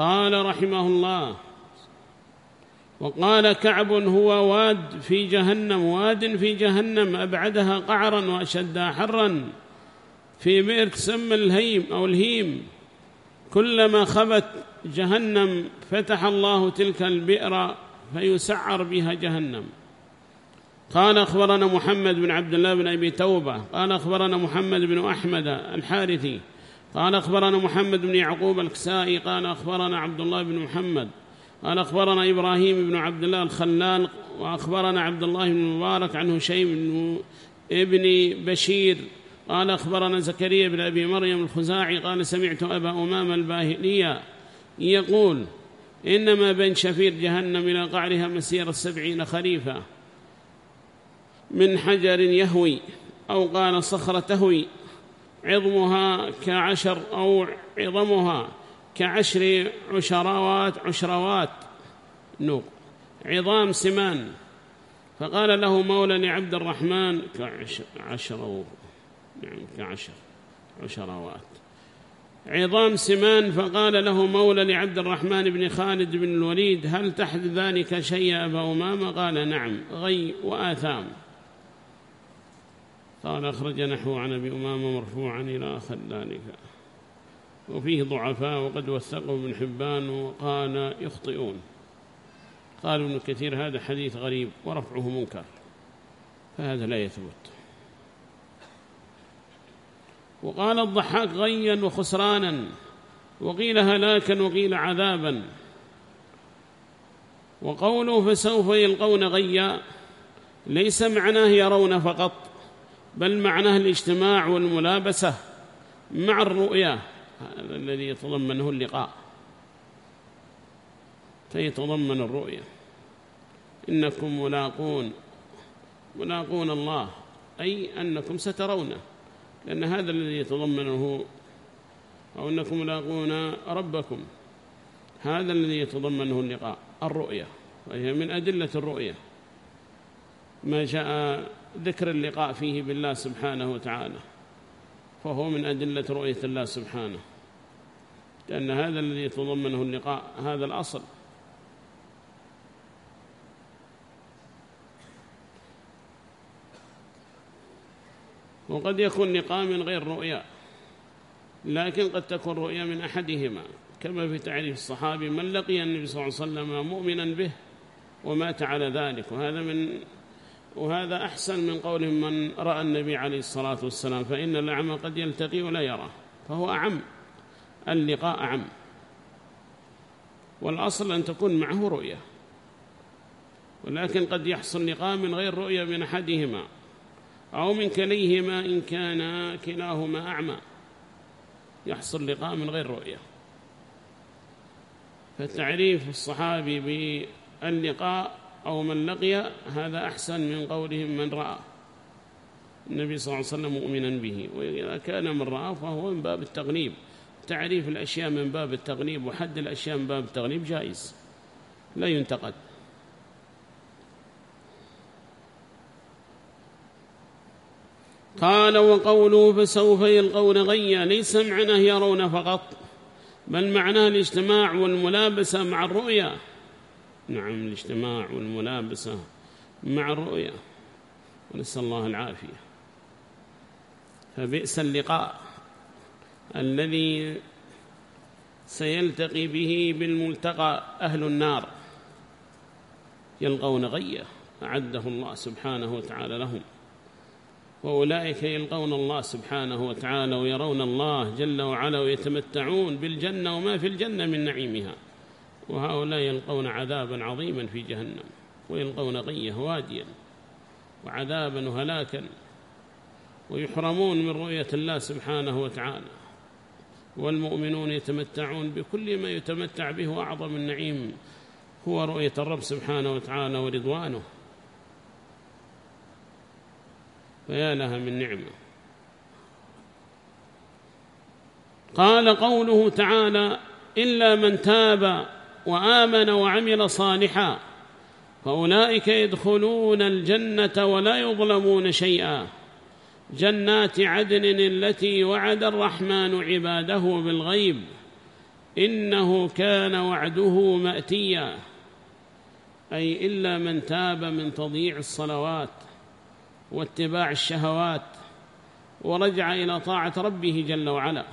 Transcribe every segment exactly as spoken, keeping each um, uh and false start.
قال رحمه الله: وقال كعب: هو واد في جهنم، واد في جهنم أبعدها قعرا وأشدها حرا، في بئر تسمى الهيم أو الهيم، كلما خبت جهنم فتح الله تلك البئر فيسعر بها جهنم. قال أخبرنا محمد بن عبد الله بن أبي توبة قال أخبرنا محمد بن أحمد الحارثي قال أخبرنا محمد بن يعقوب الكسائي قال أخبرنا عبد الله بن محمد قال أخبرنا إبراهيم بن عبد الله الخلال وأخبرنا عبد الله بن المبارك عن هشيم بن ابن بشير قال أخبرنا زكريا بن أبي مريم الخزاعي قال سمعت أبا أمامة الباهلية يقول: إنما بين شفير جهنم إلى قعرها مسير السبعين خريفا من حجر يهوي، أو قال صخرة تهوي، عظمها كعشر أو عظمها كعشر عشروات عشروات نوق عظام سمان. فقال له مولى لعبد الرحمن: كعشر يعني كعشر عشروات عظام سمان. فقال له مولى لعبد الرحمن بن خالد بن الوليد: هل تحت ذلك شيء يا أبا أمامة؟ قال: نعم، غي وآثام. قال: أخرج نحو عن أبي أمامة مرفوعا إلى آخر ذلك، وفيه ضعفاء وقد وثقه ابن حبان وقال يخطئون. قال ابن كثير: هذا حديث غريب ورفعه منكر، فهذا لا يثبت. وقال الضحاك: غيا وخسرانا، وقيل هلاكا وقيل عذابا. وقوله فسوف يلقون غيا ليس معناه يرون فقط، بل معناه الاجتماع والملابسة مع الرؤيا، هذا الذي يتضمنه اللقاء، فيتضمن الرؤيا. إنكم ملاقون ملاقون الله، أي أنكم سترونه، لأن هذا الذي يتضمنه، أو أنكم ملاقون ربكم، هذا الذي يتضمنه اللقاء الرؤيا، وهي من أدلة الرؤيا ما جاء ذكر اللقاء فيه بالله سبحانه وتعالى، فهو من أدلة رؤية الله سبحانه، لأن هذا الذي يتضمنه اللقاء هذا الأصل. وقد يكون لقاء من غير رؤيا، لكن قد تكون رؤيا من أحدهما، كما في تعريف الصحابي: من لقي النبي صلى الله عليه وسلم مؤمنا به ومات على ذلك. وهذا من وهذا أحسن من قولهم من رأى النبي عليه الصلاة والسلام، فإن الأعمى قد يلتقي ولا يراه، فهو أعم، اللقاء أعم، والأصل أن تكون معه رؤية، ولكن قد يحصل لقاء من غير رؤية من أحدهما أو من كليهما إن كان كلاهما أعمى، يحصل لقاء من غير رؤية. فتعريف الصحابي باللقاء أو من لقي هذا أحسن من قولهم من رأى النبي صلى الله عليه وسلم مؤمنا به. وإذا كان من رأى فهو من باب التغليب، تعريف الأشياء من باب التغليب وحد الأشياء من باب التغليب جائز لا ينتقد. قال: وقوله فسوف يلقون غيا ليس معناه يرون فقط، بل معناه الاجتماع والملابسة مع الرؤيا. نعم، الاجتماع والملابسة مع الرؤيا، ونسأل الله العافية. فبئس اللقاء الذي سيلتقي به بالملتقى أهل النار، يلقون غيا أعده الله سبحانه وتعالى لهم، وأولئك يلقون الله سبحانه وتعالى ويرون الله جل وعلا ويتمتعون بالجنة وما في الجنة من نعيمها، وهؤلاء يلقون عذابا عظيما في جهنم، ويلقون غيه واديا وعذابا وهلاكا، ويحرمون من رؤية الله سبحانه وتعالى. والمؤمنون يتمتعون بكل ما يتمتع به، وأعظم النعيم هو رؤية الرب سبحانه وتعالى ورضوانه، فيا لها من نعمة. قال قوله تعالى: إلا من تاب وآمن وعمل صالحا فأولئك يدخلون الجنة ولا يظلمون شيئا، جنات عدن التي وعد الرحمن عباده بالغيب إنه كان وعده مأتيا، أي إلا من تاب من تضييع الصلوات واتباع الشهوات ورجع إلى طاعة ربه جل وعلا،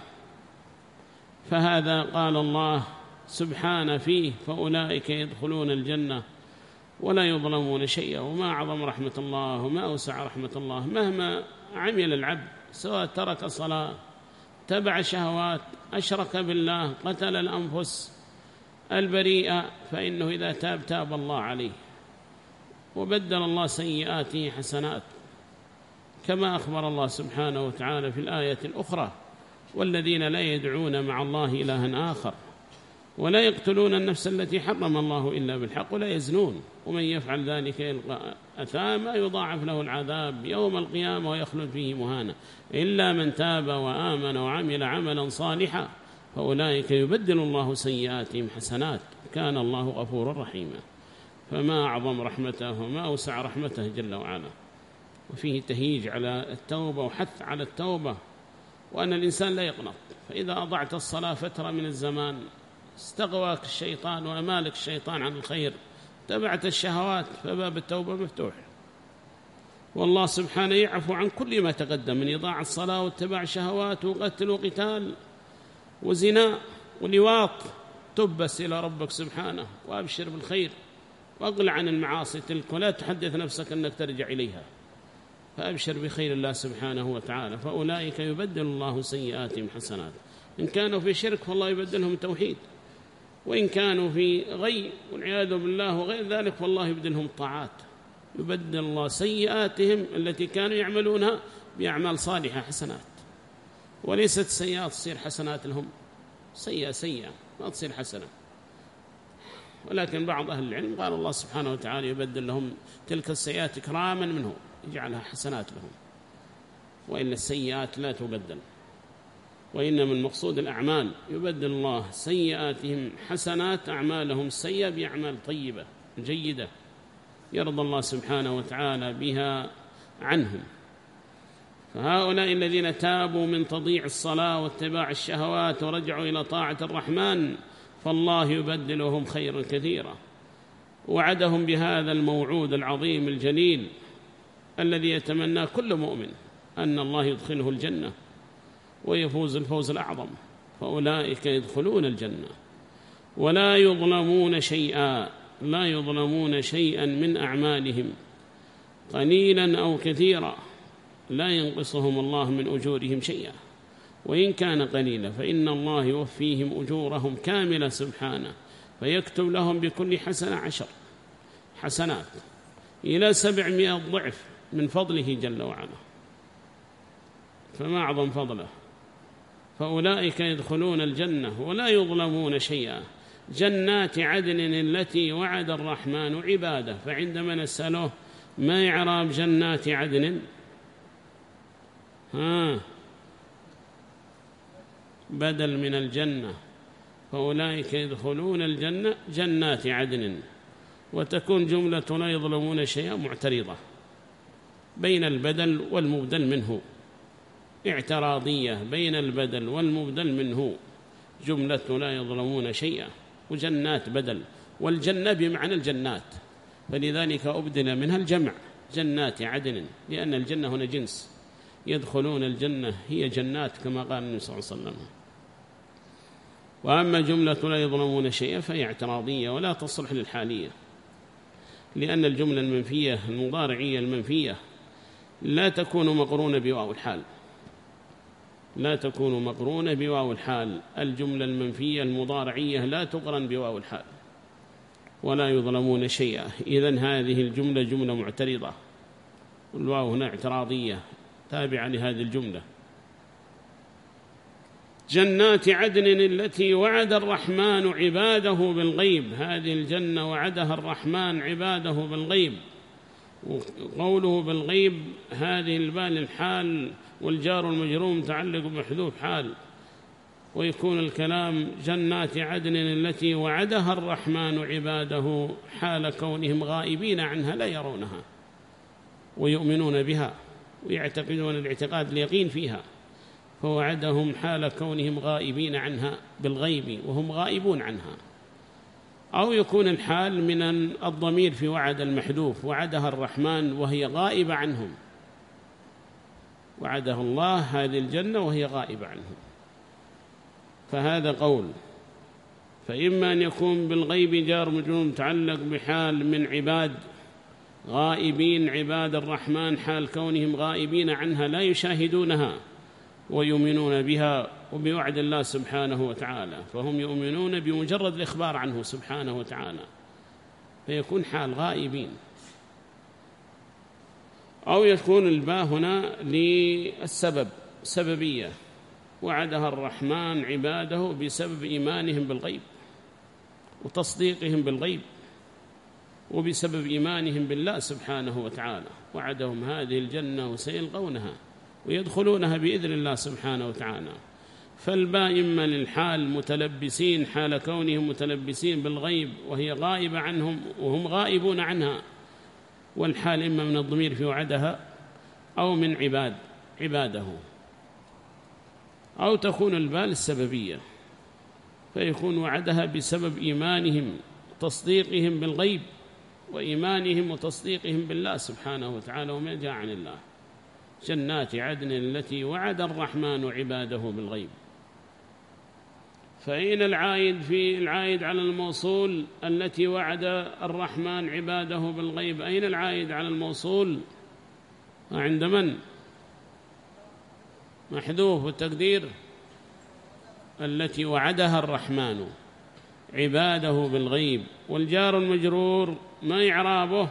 فهذا قال الله سبحانه فيه: فأولئك يدخلون الجنة ولا يظلمون شيئا. وما أعظم رحمة الله وما أوسع رحمة الله. مهما عمل العبد، سواء ترك صلاة، تبع شهوات، أشرك بالله، قتل الأنفس البريئة، فإنه إذا تاب تاب الله عليه وبدل الله سيئاته حسنات، كما أخبر الله سبحانه وتعالى في الآية الأخرى: والذين لا يدعون مع الله إلها آخر ولا يقتلون النفس التي حرم الله إلا بالحق ولا يزنون ومن يفعل ذلك يلقى أثاما يضاعف له العذاب يوم القيامة ويخلد فيه مهانا إلا من تاب وآمن وعمل عملا صالحا فأولئك يبدل الله سيئاتهم حسنات كان الله غفورا رحيما. فما أعظم رحمته وما أوسع رحمته جل وعلا. وفيه تهيج على التوبة وحث على التوبة، وأن الإنسان لا يقنط. فإذا أضعت الصلاة فترة من الزمان استغواك الشيطان وأمالك الشيطان عن الخير، تبعت الشهوات، فباب التوبة مفتوح، والله سبحانه يعفو عن كل ما تقدم من إضاعة الصلاة واتباع شهوات وقتل وقتال وزنا ولواط. تبس إلى ربك سبحانه وأبشر بالخير وأقلع عن المعاصي تلك، ولا تحدث نفسك أنك ترجع إليها، فأبشر بخير الله سبحانه وتعالى. فأولئك يبدل الله سيئاتهم حسنات. إن كانوا في شرك فالله يبدلهم توحيد، وإن كانوا في غي والعياذ بالله وغير ذلك فالله يبدلهم طاعات. يبدل الله سيئاتهم التي كانوا يعملونها بأعمال صالحة حسنات، وليست سيئات تصير حسنات لهم، سيئة سيئة ما تصير حسنة. ولكن بعض أهل العلم قال الله سبحانه وتعالى يبدل لهم تلك السيئات إكراما منه، يجعلها حسنات لهم، وإن السيئات لا تبدل، وإنما المقصود الأعمال. يبدل الله سيئاتهم حسنات، أعمالهم السيئة بأعمال طيبة جيدة يرضى الله سبحانه وتعالى بها عنهم. فهؤلاء الذين تابوا من تضييع الصلاة واتباع الشهوات ورجعوا إلى طاعة الرحمن فالله يبدلهم خيرا كثيرا. وعدهم بهذا الموعود العظيم الجليل الذي يتمنى كل مؤمن أن الله يدخله الجنة ويفوز الفوز الأعظم. فأولئك يدخلون الجنة ولا يظلمون شيئا، لا يظلمون شيئا من أعمالهم قليلا أو كثيرا، لا ينقصهم الله من أجورهم شيئا، وإن كان قليلا فإن الله يوفيهم أجورهم كاملة سبحانه، فيكتب لهم بكل حسنة عشر حسنات إلى سبعمائة ضعف من فضله جل وعلا. فما أعظم فضله. فأولئك يدخلون الجنة ولا يظلمون شيئا، جنات عدن التي وعد الرحمن عباده. فعندما نسأله ما إعراب جنات عدن؟ ها بدل من الجنة. فأولئك يدخلون الجنة جنات عدن، وتكون جملة لا يظلمون شيئا معترضة بين البدل والمبدل منه، اعتراضية بين البدل والمبدل منه، جملة لا يظلمون شيئا وجنات بدل، والجنة بمعنى الجنات، فلذلك أبدل منها الجمع جنات عدن، لأن الجنة هنا جنس. يدخلون الجنة هي جنات كما قال النبي صلى الله عليه وسلم. وأما جملة لا يظلمون شيئا فهي اعتراضية ولا تصلح للحالية، لأن الجملة المنفية المضارعية المنفية لا تكون مقرونة بواو الحال، لا تكون مقرونة بواو الحال. الجملة المنفية المضارعية لا تقرن بواو الحال. ولا يظلمون شيئا، إذن هذه الجملة جملة معترضة، والواو هنا اعتراضية تابعة لهذه الجملة. جنات عدن التي وعد الرحمن عباده بالغيب، هذه الجنة وعدها الرحمن عباده بالغيب. وقوله بالغيب هذه البال الحال، والجار المجرور متعلق بمحذوف حال، ويكون الكلام جنات عدن التي وعدها الرحمن عباده حال كونهم غائبين عنها لا يرونها ويؤمنون بها ويعتقدون الاعتقاد اليقين فيها. فوعدهم حال كونهم غائبين عنها بالغيب وهم غائبون عنها. أو يكون الحال من الضمير في وعد المحذوف، وعدها الرحمن وهي غائبة عنهم، وعدها الله هذه الجنة وهي غائبة عنهم. فهذا قول. فإما أن يكون بالغيب جار مجرور متعلق بحال من عباد غائبين، عباد الرحمن حال كونهم غائبين عنها لا يشاهدونها ويؤمنون بها وبوعد الله سبحانه وتعالى، فهم يؤمنون بمجرد الإخبار عنه سبحانه وتعالى، فيكون حال غائبين. أو يكون الباء هنا للسبب، سببية، وعدها الرحمن عباده بسبب إيمانهم بالغيب وتصديقهم بالغيب، وبسبب إيمانهم بالله سبحانه وتعالى وعدهم هذه الجنة وسيلقونها ويدخلونها بإذن الله سبحانه وتعالى. فالباء إما للحال متلبسين حال كونهم متلبسين بالغيب وهي غائبة عنهم وهم غائبون عنها، والحال إما من الضمير في وعدها أو من عباد عباده. أو تكون الباء السببية، فيكون وعدها بسبب إيمانهم تصديقهم بالغيب وإيمانهم وتصديقهم بالله سبحانه وتعالى وما جاء عن الله، جنات عدن التي وعد الرحمن عباده بالغيب. فأين العائد؟ في العائد على الموصول التي وعد الرحمن عباده بالغيب، أين العائد على الموصول؟ عند من؟ محذوف، والتقدير التي وعدها الرحمن عباده بالغيب. والجار المجرور ما إعرابه؟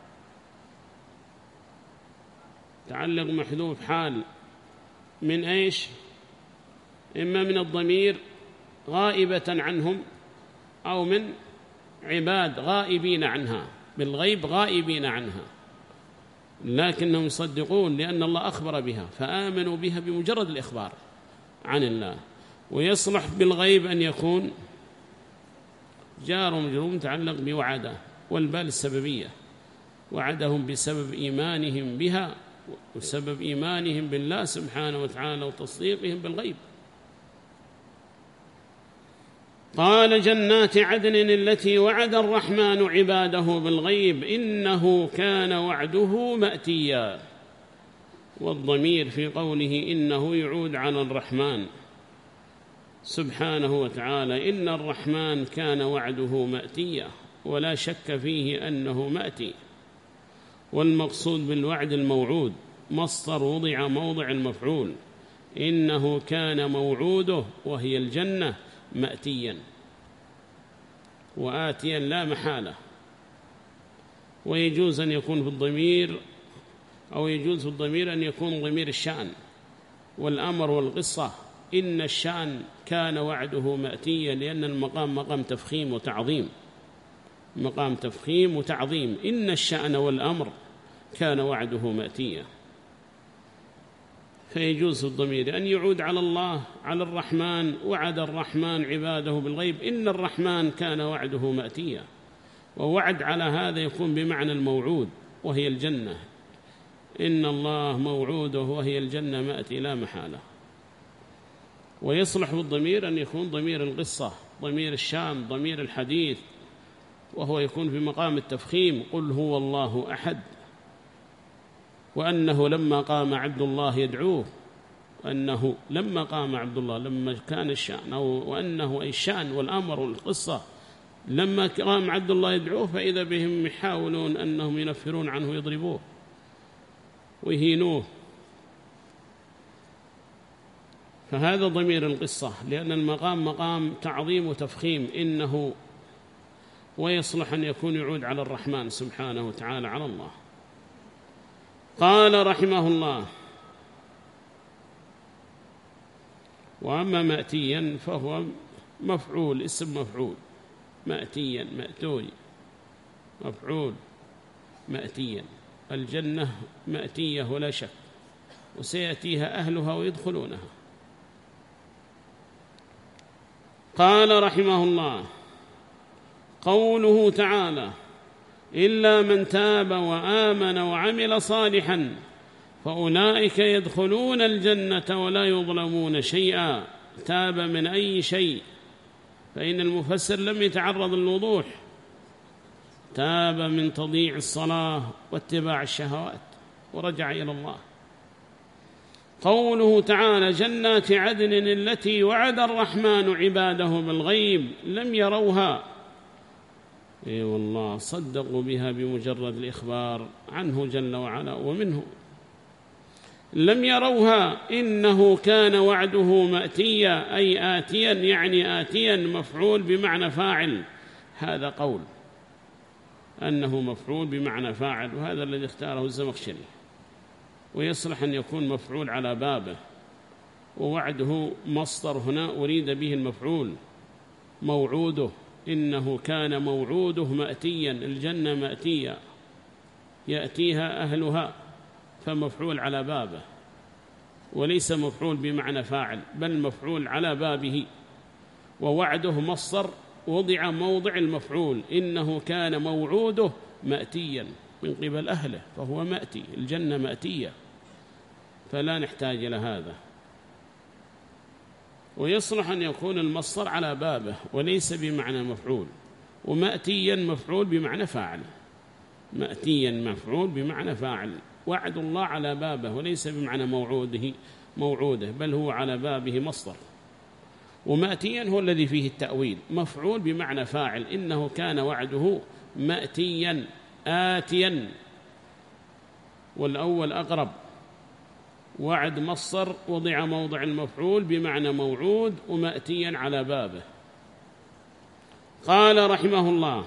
تعلق محذوف حال من إيش؟ إما من الضمير غائبة عنهم أو من عباد غائبين عنها بالغيب، غائبين عنها لكنهم يصدقون لأن الله أخبر بها فآمنوا بها بمجرد الإخبار عن الله. ويصلح بالغيب أن يكون جار مجرور متعلق بوعده، والباء السببية، وعدهم بسبب إيمانهم بها وسبب إيمانهم بالله سبحانه وتعالى وتصديقهم بالغيب. قال جنات عدن التي وعد الرحمن عباده بالغيب إنه كان وعده مأتيا. والضمير في قوله إنه يعود على الرحمن سبحانه وتعالى، إن الرحمن كان وعده مأتيا، ولا شك فيه أنه مأتي. والمقصود بالوعد الموعود، مصدر وضع موضع المفعول، إنه كان موعوده وهي الجنة مأتيا وآتيا لا محالة. ويجوز أن يكون في الضمير أو يجوز في الضمير أن يكون ضمير الشأن والأمر والقصة، إن الشأن كان وعده مأتيا، لأن المقام مقام تفخيم وتعظيم، مقام تفخيم وتعظيم، إن الشأن والأمر كان وعده مأتيا. فيجوز الضمير أن يعود على الله على الرحمن، وعد الرحمن عباده بالغيب إن الرحمن كان وعده مأتيا، ووعد على هذا يكون بمعنى الموعود وهي الجنة، إن الله موعوده وهي الجنة مأتي لا محالة. ويصلح بالضمير أن يكون ضمير القصة، ضمير الشام، ضمير الحديث، وهو يكون في مقام التفخيم، قل هو الله أحد، وأنه لما قام عبد الله يدعوه، وأنه لما قام عبد الله لما كان الشأن، أو وأنه أي الشأن والأمر والقصة لما قام عبد الله يدعوه، فإذا بهم يحاولون أنهم ينفرون عنه يضربوه ويهينوه. فهذا ضمير القصة، لأن المقام مقام تعظيم وتفخيم إنه، ويصلح أن يكون يعود على الرحمن سبحانه وتعالى على الله. قال رحمه الله: وأما مأتيا فهو مفعول، اسم مفعول، مأتيا مأتوي مفعول مأتيا، الجنة مأتية ولا شك، وسيأتيها أهلها ويدخلونها. قال رحمه الله: قوله تعالى: إلا من تاب وآمن وعمل صالحا فأولئك يدخلون الجنة ولا يظلمون شيئا. تاب من أي شيء، فإن المفسر لم يتعرض للوضوح. تاب من تضييع الصلاة واتباع الشهوات ورجع إلى الله. قوله تعالى: جنات عدن التي وعد الرحمن عباده بالغيب لم يروها. اي والله صدقوا بها بمجرد الإخبار عنه جل وعلا ومنه. لم يروها إنه كان وعده مأتيا، أي آتيا، يعني آتيا مفعول بمعنى فاعل. هذا قول أنه مفعول بمعنى فاعل، وهذا الذي اختاره الزمخشري، ويصلح أن يكون مفعول على بابه. ووعده مصدر هنا أريد به المفعول، موعوده، إنه كان موعوده مأتيا، الجنة مأتية يأتيها أهلها، فمفعول على بابه، وليس مفعول بمعنى فاعل، بل مفعول على بابه. ووعده مصدر وضع موضع المفعول، إنه كان موعوده مأتيا من قبل أهله، فهو مأتي، الجنة مأتية، فلا نحتاج إلى هذا. ويصلح أن يكون المصدر على بابه وليس بمعنى مفعول، ومأتيا مفعول بمعنى فاعل، مأتيا مفعول بمعنى فاعل. وعد الله على بابه وليس بمعنى موعوده موعوده، بل هو على بابه مصدر. ومأتيا هو الذي فيه التأويل، مفعول بمعنى فاعل، إنه كان وعده مأتيا آتيا، والأول أقرب. وعد مصدر وضع موضع المفعول بمعنى موعود، ومأتيا على بابه. قال رحمه الله: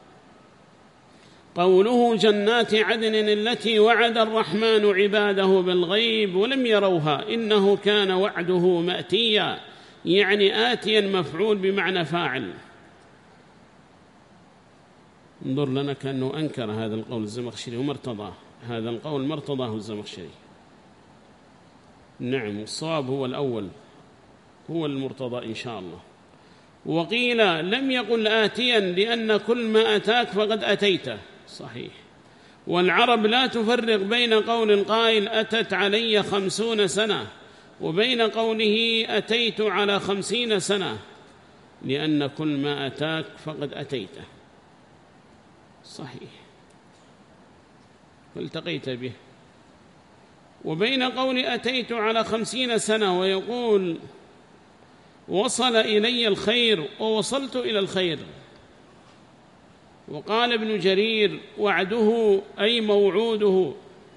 قوله جنات عدن التي وعد الرحمن عباده بالغيب ولم يروها إنه كان وعده مأتيا، يعني آتيا مفعول بمعنى فاعل. انظر لنا كأنه أنكر هذا القول الزمخشري ومرتضاه، هذا القول مرتضاه الزمخشري. نعم، الصواب هو الأول، هو المرتضى إن شاء الله. وقيل لم يقل آتيا لأن كل ما أتاك فقد أتيته، صحيح. والعرب لا تفرق بين قول القائل أتت علي خمسون سنة وبين قوله أتيت على خمسين سنة، لأن كل ما أتاك فقد أتيته، صحيح، فالتقيت به. وبين قول أتيت على خمسين سنة ويقول وصل إلي الخير ووصلت إلى الخير. وقال ابن جرير وعده أي موعوده،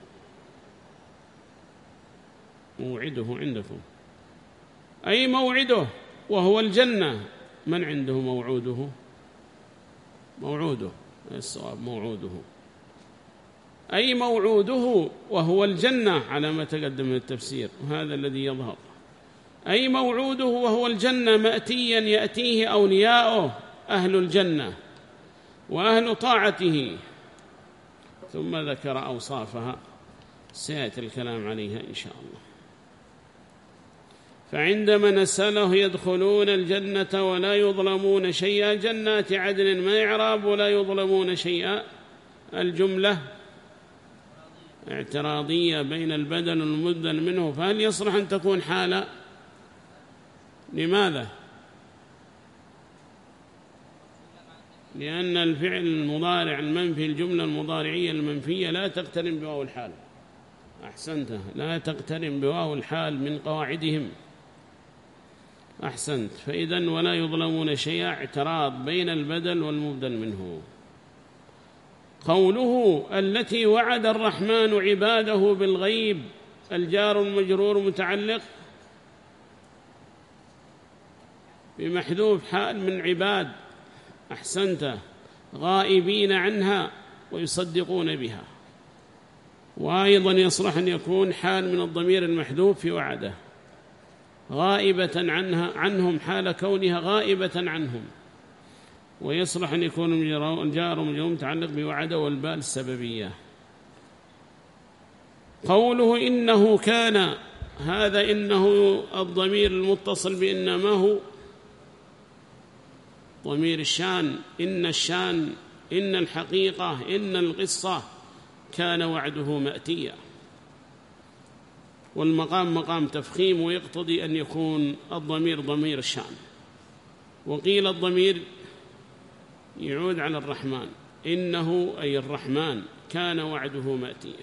موعده عندكم أي موعده وهو الجنة. من عنده موعوده؟ موعوده، الصواب موعوده أي موعوده وهو الجنة على ما تقدم من التفسير، وهذا الذي يظهر. أي موعوده وهو الجنة مأتيا يأتيه أولياؤه أهل الجنة وأهل طاعته، ثم ذكر أوصافها سيأتي الكلام عليها إن شاء الله. فعندما نسأله يدخلون الجنة ولا يظلمون شيئا، جنات عدن ما إعراب ولا يظلمون شيئا؟ الجملة اعتراضية بين البدل والمبدل منه، فهل يصلح أن تكون حالة؟ لماذا؟ لأن الفعل المضارع المنفي، الجملة المضارعية المنفية لا تقترن بواو الحال. أحسنت، لا تقترن بواو الحال من قواعدهم. أحسنت. فإذن ولا يظلمون شيئا اعتراض بين البدل والمبدل منه. قوله التي وعد الرحمن عباده بالغيب، الجار المجرور متعلق بمحذوف حال من عباد. أحسنت، غائبين عنها ويصدقون بها. وأيضا يصلح أن يكون حال من الضمير المحذوف في وعده، غائبة عنها عنهم حال كونها غائبة عنهم. ويصلح أن يكون الجار مجرور متعلق بوعده والباء السببية. قوله إنه كان، هذا إنه الضمير المتصل بإنما هو ضمير الشان، إن الشان، إن الحقيقة، إن القصة، كان وعده مأتيا. والمقام مقام تفخيم ويقتضي أن يكون الضمير ضمير الشأن. وقيل الضمير يعود على الرحمن، إنه أي الرحمن كان وعده مأتيا.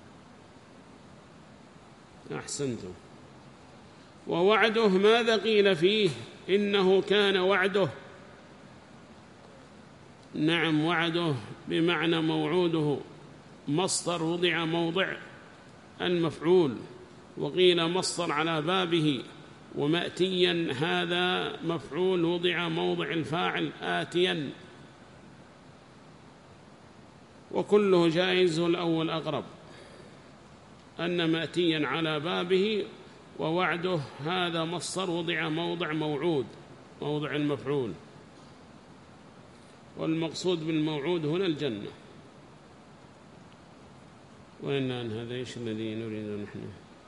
أحسنتم. ووعده ماذا قيل فيه؟ إنه كان وعده، نعم وعده بمعنى موعوده، مصدر وضع موضع المفعول، وقيل مصدر على بابه، ومأتيا هذا مفعول وضع موضع الفاعل آتيا، وكله جائز، الأول أقرب، أن مأتيا على بابه، ووعده هذا مصدر وضع موضع موعود موضع المفعول، والمقصود بالموعود هنا الجنة. وإن أن هذا إيش الذي نريد نحن؟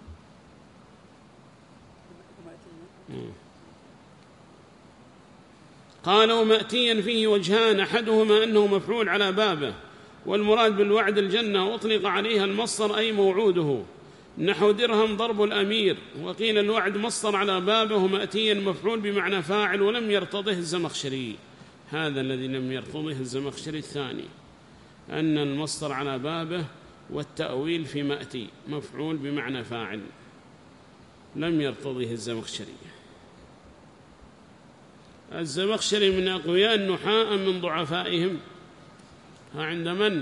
قالوا مأتيا فيه وجهان، أحدهما أنه مفعول على بابه، والمراد بالوعد الجنة، وأطلق عليها المصدر أي موعوده، نحو درهم ضرب الأمير. وقيل الوعد مصدر على بابه، مأتيا مفعول بمعنى فاعل، ولم يرتضه الزمخشري، هذا الذي لم يرتضه الزمخشري الثاني، أن المصدر على بابه والتأويل في مأتي مفعول بمعنى فاعل، لم يرتضه الزمخشري. الزمخشري من أقوياء النحاة من ضعفائهم؟ ها عند من؟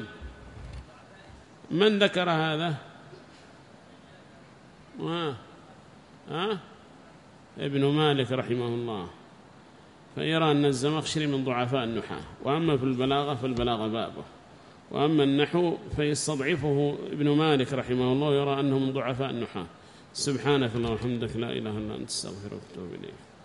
من ذكر هذا؟ ها ها ابن مالك رحمه الله، فيرى أن الزمخشري من ضعفاء النحاة. وأما في البلاغة فالبلاغة بابه، وأما النحو فيستضعفه ابن مالك رحمه الله، يرى أنه من ضعفاء النحاة. سبحانك اللهم وبحمدك، لا إله إلا أنت، استغفرك وأتوب إليك.